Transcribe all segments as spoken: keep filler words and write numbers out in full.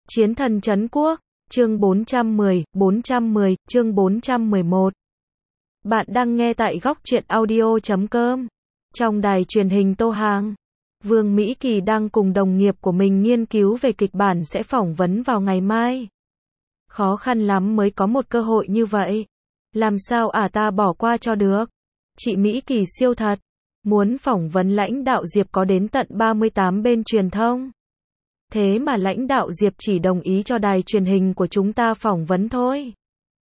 Chiến thần trấn quốc, chương bốn trăm mười, bốn trăm mười, chương bốn trăm mười một. Bạn đang nghe tại góc truyện audio chấm com. Trong đài truyền hình Tô Hàng, Vương Mỹ Kỳ đang cùng đồng nghiệp của mình nghiên cứu về kịch bản sẽ phỏng vấn vào ngày mai. Khó khăn lắm mới có một cơ hội như vậy. Làm sao ả ta bỏ qua cho được? Chị Mỹ Kỳ siêu thật. Muốn phỏng vấn lãnh đạo Diệp có đến tận ba mươi tám bên truyền thông. Thế mà lãnh đạo Diệp chỉ đồng ý cho đài truyền hình của chúng ta phỏng vấn thôi.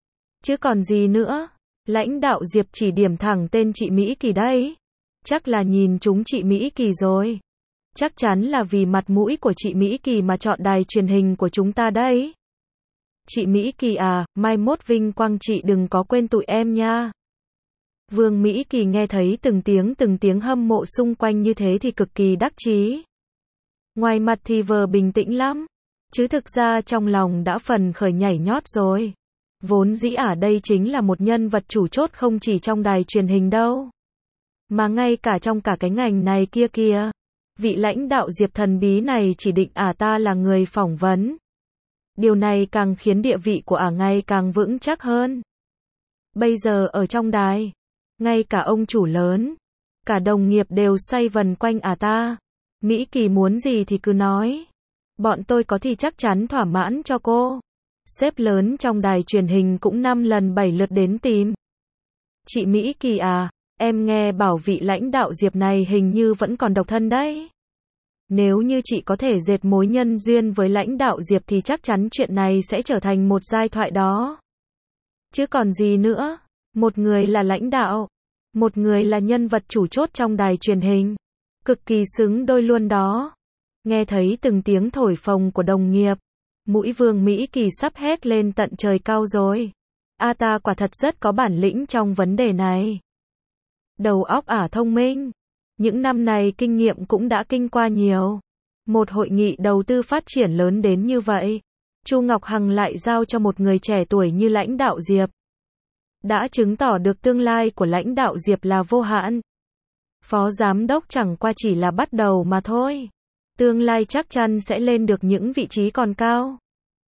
Chứ còn gì nữa. Lãnh đạo Diệp chỉ điểm thẳng tên chị Mỹ Kỳ đấy. Chắc là nhìn chúng chị Mỹ Kỳ rồi. Chắc chắn là vì mặt mũi của chị Mỹ Kỳ mà chọn đài truyền hình của chúng ta đấy. Chị Mỹ Kỳ à, mai mốt vinh quang chị đừng có quên tụi em nha. Vương Mỹ Kỳ nghe thấy từng tiếng từng tiếng hâm mộ xung quanh như thế thì cực kỳ đắc chí. Ngoài mặt thì vờ bình tĩnh lắm, chứ thực ra trong lòng đã phần khởi nhảy nhót rồi. Vốn dĩ ả đây chính là một nhân vật chủ chốt không chỉ trong đài truyền hình đâu, mà ngay cả trong cả cái ngành này kia kìa. Vị lãnh đạo Diệp thần bí này chỉ định ả ta là người phỏng vấn. Điều này càng khiến địa vị của ả ngày càng vững chắc hơn. Bây giờ ở trong đài, ngay cả ông chủ lớn, cả đồng nghiệp đều xoay vần quanh ả ta. Mỹ Kỳ muốn gì thì cứ nói. Bọn tôi có thì chắc chắn thỏa mãn cho cô. Sếp lớn trong đài truyền hình cũng năm lần bảy lượt đến tìm. Chị Mỹ Kỳ à, em nghe bảo vị lãnh đạo Diệp này hình như vẫn còn độc thân đấy. Nếu như chị có thể dệt mối nhân duyên với lãnh đạo Diệp thì chắc chắn chuyện này sẽ trở thành một giai thoại đó. Chứ còn gì nữa. Một người là lãnh đạo, một người là nhân vật chủ chốt trong đài truyền hình. Cực kỳ xứng đôi luôn đó. Nghe thấy từng tiếng thổi phồng của đồng nghiệp, mũi Vương Mỹ Kỳ sắp hét lên tận trời cao rồi. A ta quả thật rất có bản lĩnh trong vấn đề này. Đầu óc ả thông minh. Những năm này kinh nghiệm cũng đã kinh qua nhiều. Một hội nghị đầu tư phát triển lớn đến như vậy, Chu Ngọc Hằng lại giao cho một người trẻ tuổi như lãnh đạo Diệp. Đã chứng tỏ được tương lai của lãnh đạo Diệp là vô hạn. Phó giám đốc chẳng qua chỉ là bắt đầu mà thôi. Tương lai chắc chắn sẽ lên được những vị trí còn cao.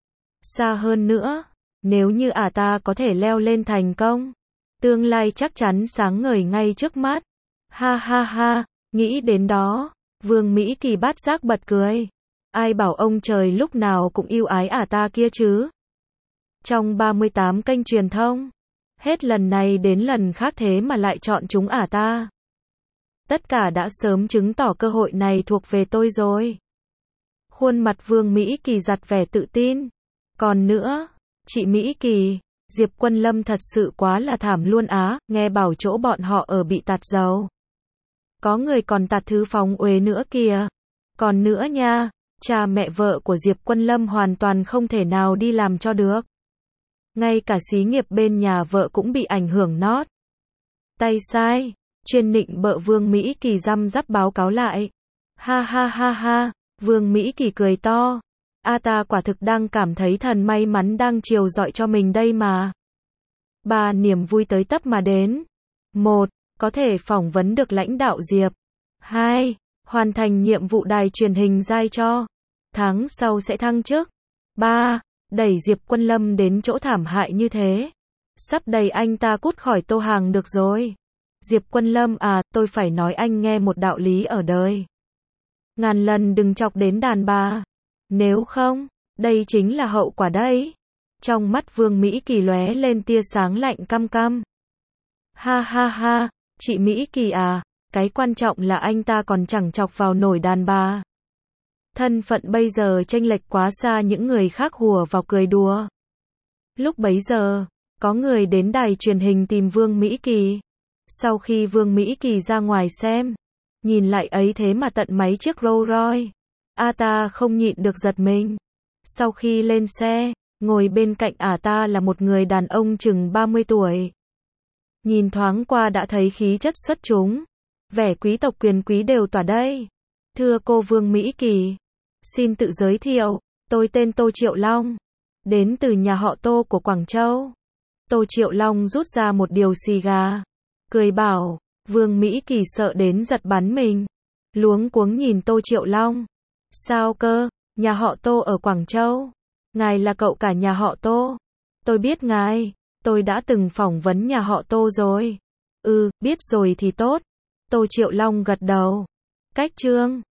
Xa hơn nữa, nếu như ả ta có thể leo lên thành công, tương lai chắc chắn sáng ngời ngay trước mắt. Ha ha ha, nghĩ đến đó, Vương Mỹ Kỳ bát giác bật cười. Ai bảo ông trời lúc nào cũng yêu ái ả ta kia chứ. Trong ba mươi tám kênh truyền thông, hết lần này đến lần khác thế mà lại chọn chúng ả ta. Tất cả đã sớm chứng tỏ cơ hội này thuộc về tôi rồi. Khuôn mặt Vương Mỹ Kỳ giặt vẻ tự tin. Còn nữa, chị Mỹ Kỳ, Diệp Quân Lâm thật sự quá là thảm luôn á, nghe bảo chỗ bọn họ ở bị tạt dầu. Có người còn tạt thứ phóng uế nữa kìa. Còn nữa nha, cha mẹ vợ của Diệp Quân Lâm hoàn toàn không thể nào đi làm cho được. Ngay cả xí nghiệp bên nhà vợ cũng bị ảnh hưởng nót. Tay sai. Chuyên nịnh bợ Vương Mỹ Kỳ răm rắp báo cáo lại. Ha ha ha ha, Vương Mỹ Kỳ cười to. A ta quả thực đang cảm thấy thần may mắn đang chiều dọi cho mình đây mà. Ba niềm vui tới tấp mà đến. Một, có thể phỏng vấn được lãnh đạo Diệp. Hai, hoàn thành nhiệm vụ đài truyền hình giao cho. Tháng sau sẽ thăng chức. Ba, đẩy Diệp Quân Lâm đến chỗ thảm hại như thế. Sắp đẩy anh ta cút khỏi Tô Hàng được rồi. Diệp Quân Lâm à, tôi phải nói anh nghe một đạo lý ở đời. Ngàn lần đừng chọc đến đàn bà. Nếu không, đây chính là hậu quả đấy. Trong mắt Vương Mỹ Kỳ lóe lên tia sáng lạnh căm căm. Ha ha ha, chị Mỹ Kỳ à, cái quan trọng là anh ta còn chẳng chọc vào nổi đàn bà. Thân phận bây giờ chênh lệch quá xa những người khác hùa vào cười đùa. Lúc bấy giờ, có người đến đài truyền hình tìm Vương Mỹ Kỳ. Sau khi Vương Mỹ Kỳ ra ngoài xem, nhìn lại ấy thế mà tận mấy chiếc Rolls Royce. A ta không nhịn được giật mình. Sau khi lên xe, ngồi bên cạnh ả ta là một người đàn ông chừng ba mươi tuổi. Nhìn thoáng qua đã thấy khí chất xuất chúng. Vẻ quý tộc quyền quý đều tỏa đây. Thưa cô Vương Mỹ Kỳ, xin tự giới thiệu, tôi tên Tô Triệu Long. Đến từ nhà họ Tô của Quảng Châu. Tô Triệu Long rút ra một điều xì gà. Cười bảo, Vương Mỹ Kỳ sợ đến giật bắn mình. Luống cuống nhìn Tô Triệu Long. Sao cơ, nhà họ Tô ở Quảng Châu? Ngài là cậu cả nhà họ Tô. Tôi biết ngài. Tôi đã từng phỏng vấn nhà họ Tô rồi. Ừ, biết rồi thì tốt. Tô Triệu Long gật đầu. Cách chương